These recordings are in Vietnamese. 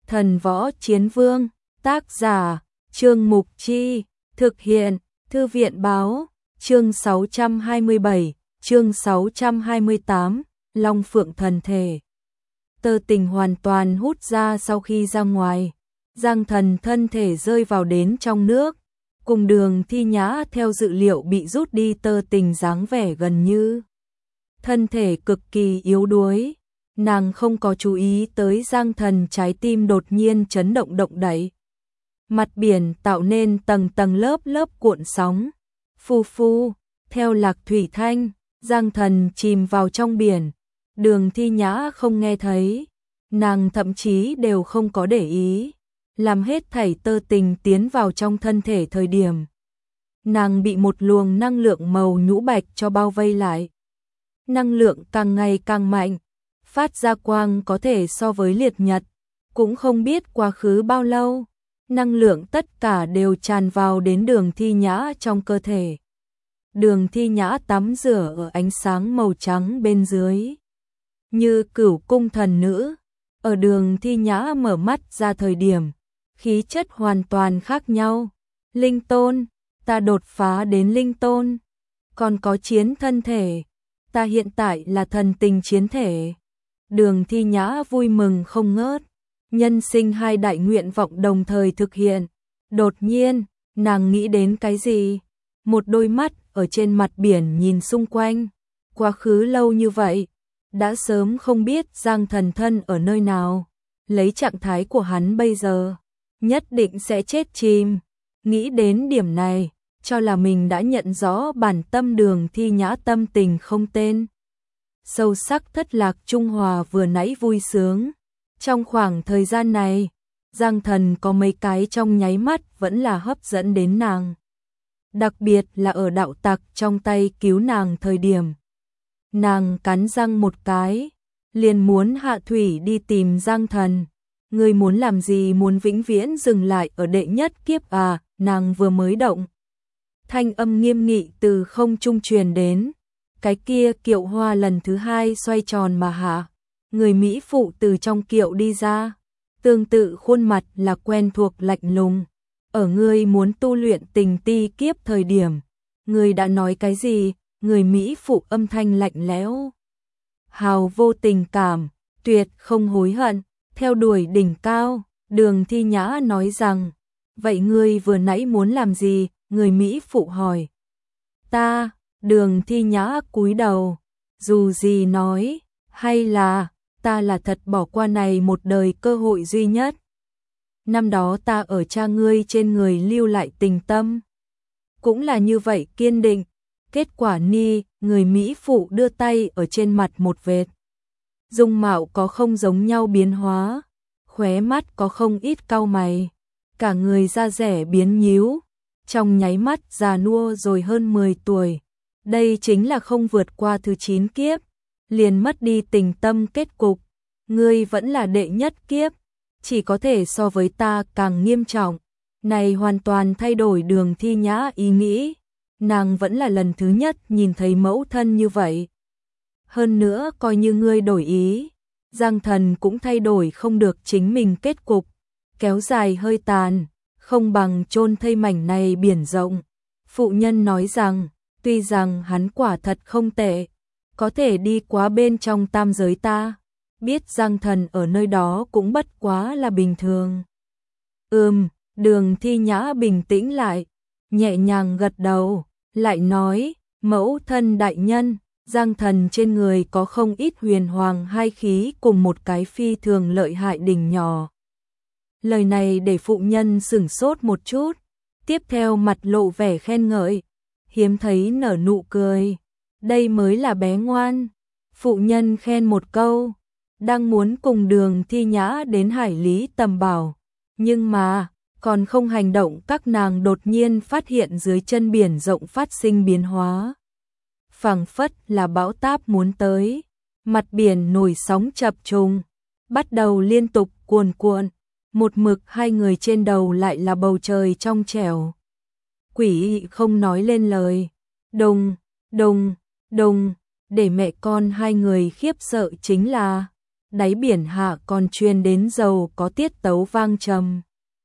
Thần Võ Chiến Vương, tác giả, Trương Mục Chi, thực hiện, Thư viện Báo, chương 627, chương 628, Long Phượng Thần Thể. Tơ tình hoàn toàn hút ra sau khi ra ngoài, Giang Thần thân thể rơi vào đến trong nước, cùng Đường Thi Nhã theo dự liệu bị rút đi tơ tình dáng vẻ gần như thân thể cực kỳ yếu đuối. Nàng không có chú ý tới Giang Thần trái tim đột nhiên chấn động động đậy. Mặt biển tạo nên tầng tầng lớp lớp cuộn sóng. Phù phù, theo lạc thủy thanh, Giang Thần chìm vào trong biển. Đường Thi Nhã không nghe thấy, nàng thậm chí đều không có để ý. Làm hết thảy tơ tình tiến vào trong thân thể thời điểm. Nàng bị một luồng năng lượng màu nhũ bạch cho bao vây lại. Năng lượng càng ngày càng mạnh, phát ra quang có thể so với liệt nhật. Cũng không biết quá khứ bao lâu, năng lượng tất cả đều tràn vào đến Đường Thi Nhã trong cơ thể. Đường Thi Nhã tắm rửa ở ánh sáng màu trắng bên dưới, như cửu cung thần nữ. Ở Đường Thi Nhã mở mắt ra thời điểm, khí chất hoàn toàn khác nhau. Linh tôn, ta đột phá đến linh tôn. Còn có chiến thân thể, ta hiện tại là thần tình chiến thể. Đường Thi Nhã vui mừng không ngớt, nhân sinh hai đại nguyện vọng đồng thời thực hiện. Đột nhiên, nàng nghĩ đến cái gì? Một đôi mắt ở trên mặt biển nhìn xung quanh. Quá khứ lâu như vậy, đã sớm không biết Giang Thần thân ở nơi nào. Lấy trạng thái của hắn bây giờ, nhất định sẽ chết chìm. Nghĩ đến điểm này, cho là mình đã nhận rõ bản tâm Đường Thi Nhã tâm tình không tên. Sâu sắc thất lạc trung hòa vừa nãy vui sướng. Trong khoảng thời gian này, Giang Thần có mấy cái trong nháy mắt vẫn là hấp dẫn đến nàng. Đặc biệt là ở đạo tặc trong tay cứu nàng thời điểm. Nàng cắn răng một cái, liền muốn hạ thủy đi tìm Giang Thần. Ngươi muốn làm gì, muốn vĩnh viễn dừng lại ở đệ nhất kiếp à? Nàng vừa mới động, thanh âm nghiêm nghị từ không trung truyền đến. Cái kia kiệu hoa lần thứ hai xoay tròn mà hạ. Người Mỹ phụ từ trong kiệu đi ra. Tương tự khuôn mặt là quen thuộc lạnh lùng. Ở ngươi muốn tu luyện tình ti kiếp thời điểm, ngươi đã nói cái gì? Người Mỹ phụ âm thanh lạnh lẽo, hào vô tình cảm, tuyệt không hối hận, theo đuổi đỉnh cao. Đường Thi Nhã nói rằng, vậy ngươi vừa nãy muốn làm gì? Người Mỹ phụ hỏi. Ta, Đường Thi Nhã cúi đầu, dù gì nói, hay là, ta là thật bỏ qua này một đời cơ hội duy nhất. Năm đó ta ở cha ngươi trên người lưu lại tình tâm. Cũng là như vậy kiên định. Kết quả ni, người Mỹ phụ đưa tay ở trên mặt một vệt. Dung mạo có không giống nhau biến hóa, khóe mắt có không ít cau mày, cả người da dẻ biến nhíu, trong nháy mắt già nua rồi hơn 10 tuổi. Đây chính là không vượt qua thứ 9 kiếp, liền mất đi tình tâm kết cục. Ngươi vẫn là đệ nhất kiếp, chỉ có thể so với ta càng nghiêm trọng. Này hoàn toàn thay đổi Đường Thi Nhã ý nghĩ. Nàng vẫn là lần thứ nhất nhìn thấy mẫu thân như vậy. Hơn nữa coi như ngươi đổi ý, Giang Thần cũng thay đổi không được chính mình kết cục. Kéo dài hơi tàn, không bằng chôn thây mảnh này biển rộng. Phụ nhân nói rằng, tuy rằng hắn quả thật không tệ, có thể đi quá bên trong tam giới ta. Biết Giang Thần ở nơi đó cũng bất quá là bình thường. Đường Thi Nhã bình tĩnh lại, nhẹ nhàng gật đầu, lại nói, mẫu thân đại nhân, Giang Thần trên người có không ít huyền hoàng hai khí cùng một cái phi thường lợi hại đỉnh nhỏ. Lời này để phụ nhân sửng sốt một chút, tiếp theo mặt lộ vẻ khen ngợi, hiếm thấy nở nụ cười. Đây mới là bé ngoan. Phụ nhân khen một câu, đang muốn cùng Đường Thi Nhã đến hải lý tầm bảo, nhưng mà còn không hành động, các nàng đột nhiên phát hiện dưới chân biển rộng phát sinh biến hóa. Phảng phất là bão táp muốn tới, mặt biển nổi sóng chập trùng, bắt đầu liên tục cuồn cuộn, một mực hai người trên đầu lại là bầu trời trong trẻo. Quỷ không nói lên lời, đùng, đùng, đùng, để mẹ con hai người khiếp sợ chính là đáy biển hạ còn truyền đến dầu có tiết tấu vang trầm.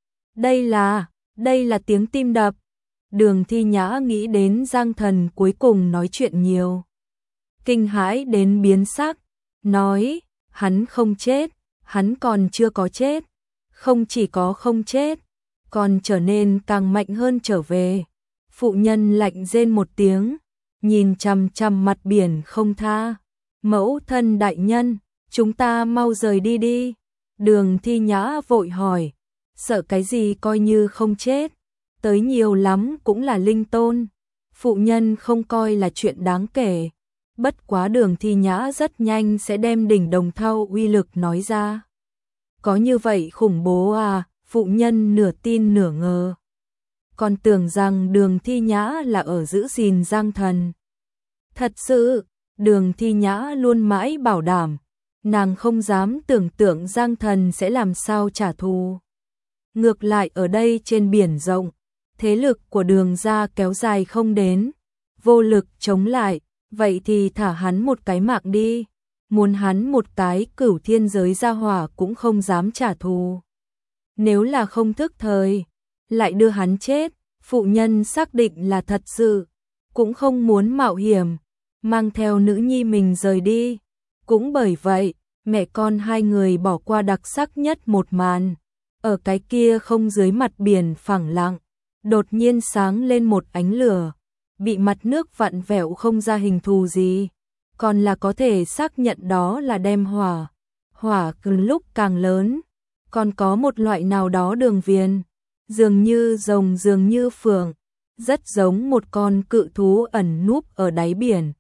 Đây là tiếng tim đập. Đường Thi Nhã nghĩ đến Giang Thần cuối cùng nói chuyện nhiều. Kinh hãi đến biến sắc, nói, hắn không chết, hắn còn chưa có chết. Không chỉ có không chết, còn trở nên càng mạnh hơn trở về. Phụ nhân lạnh rên một tiếng, nhìn chằm chằm mặt biển không tha. Mẫu thân đại nhân, chúng ta mau rời đi đi. Đường Thi Nhã vội hỏi, sợ cái gì coi như không chết, tới nhiều lắm cũng là linh tôn. Phụ nhân không coi là chuyện đáng kể. Bất quá Đường Thi Nhã rất nhanh sẽ đem đỉnh đồng thau uy lực nói ra. Có như vậy khủng bố à? Phụ nhân nửa tin nửa ngờ. Còn tưởng rằng Đường Thi Nhã là ở giữ gìn Giang Thần. Thật sự, Đường Thi Nhã luôn mãi bảo đảm, nàng không dám tưởng tượng Giang Thần sẽ làm sao trả thù. Ngược lại ở đây trên biển rộng, thế lực của Đường gia kéo dài không đến, vô lực chống lại, vậy thì thả hắn một cái mạng đi. Muốn hắn một cái cửu thiên giới gia hỏa cũng không dám trả thù. Nếu là không thức thời, lại đưa hắn chết, phụ nhân xác định là thật sự, cũng không muốn mạo hiểm, mang theo nữ nhi mình rời đi. Cũng bởi vậy, mẹ con hai người bỏ qua đặc sắc nhất một màn. Ở cái kia không dưới mặt biển phẳng lặng, đột nhiên sáng lên một ánh lửa, bị mặt nước vặn vẹo không ra hình thù gì, còn là có thể xác nhận đó là đem hỏa. Hỏa càng lúc càng lớn, còn có một loại nào đó đường viền, dường như rồng dường như phượng, rất giống một con cự thú ẩn núp ở đáy biển.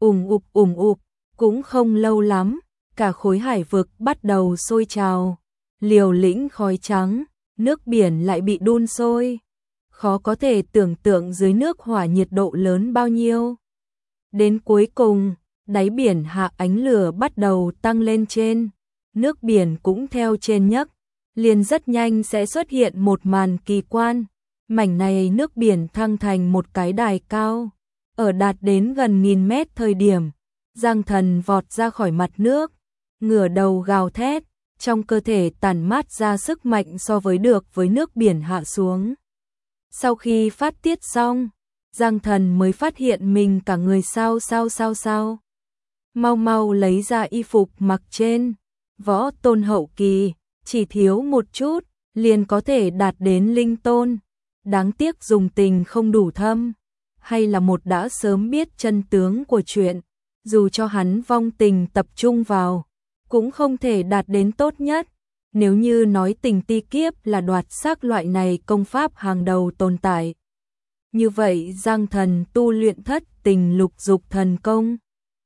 Ùm ụp, cũng không lâu lắm, cả khối hải vực bắt đầu sôi trào, liều lĩnh khói trắng, nước biển lại bị đun sôi. Khó có thể tưởng tượng dưới nước hỏa nhiệt độ lớn bao nhiêu. Đến cuối cùng, đáy biển hạ ánh lửa bắt đầu tăng lên trên, nước biển cũng theo trên nhấc, liền rất nhanh sẽ xuất hiện một màn kỳ quan. Mảnh này nước biển thăng thành một cái đài cao, ở đạt đến gần 1000 mét thời điểm, Giang Thần vọt ra khỏi mặt nước, ngửa đầu gào thét, trong cơ thể tản mát ra sức mạnh so với được với nước biển hạ xuống. Sau khi phát tiết xong, Giang Thần mới phát hiện mình cả người sao. Mau lấy ra y phục mặc trên, võ tôn hậu kỳ, chỉ thiếu một chút, liền có thể đạt đến linh tôn. Đáng tiếc dùng tình không đủ thâm, hay là một đã sớm biết chân tướng của chuyện, dù cho hắn vong tình tập trung vào, cũng không thể đạt đến tốt nhất. Nếu như nói tình ti kiếp là đoạt xác loại này công pháp hàng đầu tồn tại, như vậy Giang Thần tu luyện thất tình lục dục thần công,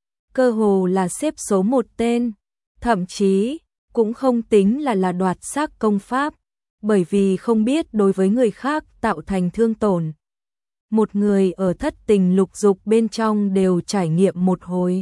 cơ hồ là xếp số một tên, thậm chí cũng không tính là đoạt xác công pháp, bởi vì không biết đối với người khác tạo thành thương tổn. Một người ở thất tình lục dục bên trong đều trải nghiệm một hồi,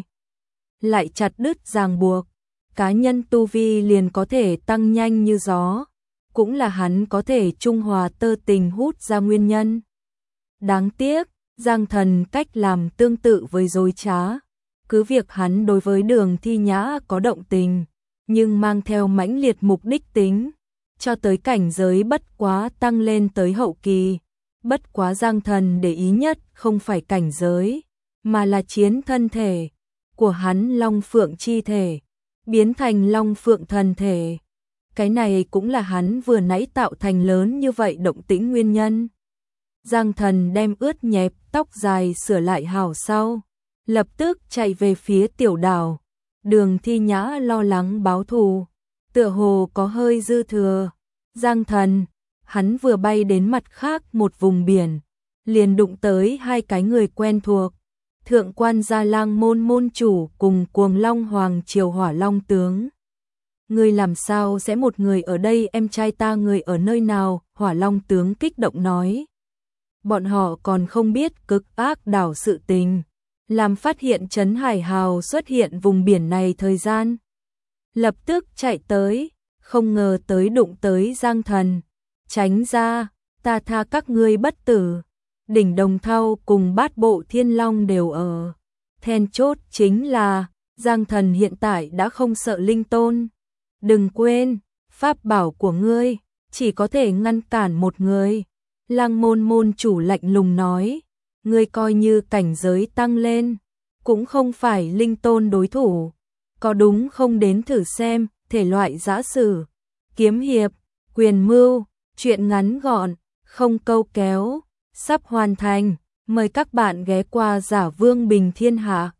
lại chặt đứt ràng buộc, cá nhân tu vi liền có thể tăng nhanh như gió, cũng là hắn có thể trung hòa tơ tình hút ra nguyên nhân. Đáng tiếc, Giang Thần cách làm tương tự với dối trá, cứ việc hắn đối với Đường Thi Nhã có động tình, nhưng mang theo mãnh liệt mục đích tính, cho tới cảnh giới bất quá tăng lên tới hậu kỳ. Bất quá Giang Thần để ý nhất không phải cảnh giới, mà là chiến thân thể của hắn, Long Phượng chi thể biến thành Long Phượng thần thể. Cái này cũng là hắn vừa nãy tạo thành lớn như vậy động tĩnh nguyên nhân. Giang Thần đem ướt nhẹp tóc dài sửa lại hảo sau, lập tức chạy về phía tiểu đảo. Đường Thi Nhã lo lắng báo thù, tựa hồ có hơi dư thừa. Giang Thần, hắn vừa bay đến mặt khác một vùng biển, liền đụng tới hai cái người quen thuộc. Thượng quan Gia Lang môn môn chủ cùng Cuồng Long Hoàng Triều Hỏa Long tướng. Người làm sao sẽ một người ở đây, em trai ta người ở nơi nào? Hỏa Long tướng kích động nói. Bọn họ còn không biết cực ác đảo sự tình, làm phát hiện trấn Hải Hào xuất hiện vùng biển này thời gian. Lập tức chạy tới, không ngờ tới đụng tới Giang Thần. Tránh ra, ta tha các ngươi bất tử. Đỉnh Đồng Thau cùng Bát Bộ Thiên Long đều ở. Then chốt chính là Giang Thần hiện tại đã không sợ linh tôn, Đừng quên, pháp bảo của ngươi chỉ có thể ngăn cản một người. Lăng Môn môn chủ lạnh lùng nói, ngươi coi như cảnh giới tăng lên, cũng không phải linh tôn đối thủ, có đúng không đến thử xem, thể loại giã sử, kiếm hiệp, quyền mưu, truyện ngắn gọn, không câu kéo, sắp hoàn thành, mời các bạn ghé qua Giả Vương Bình Thiên Hạ.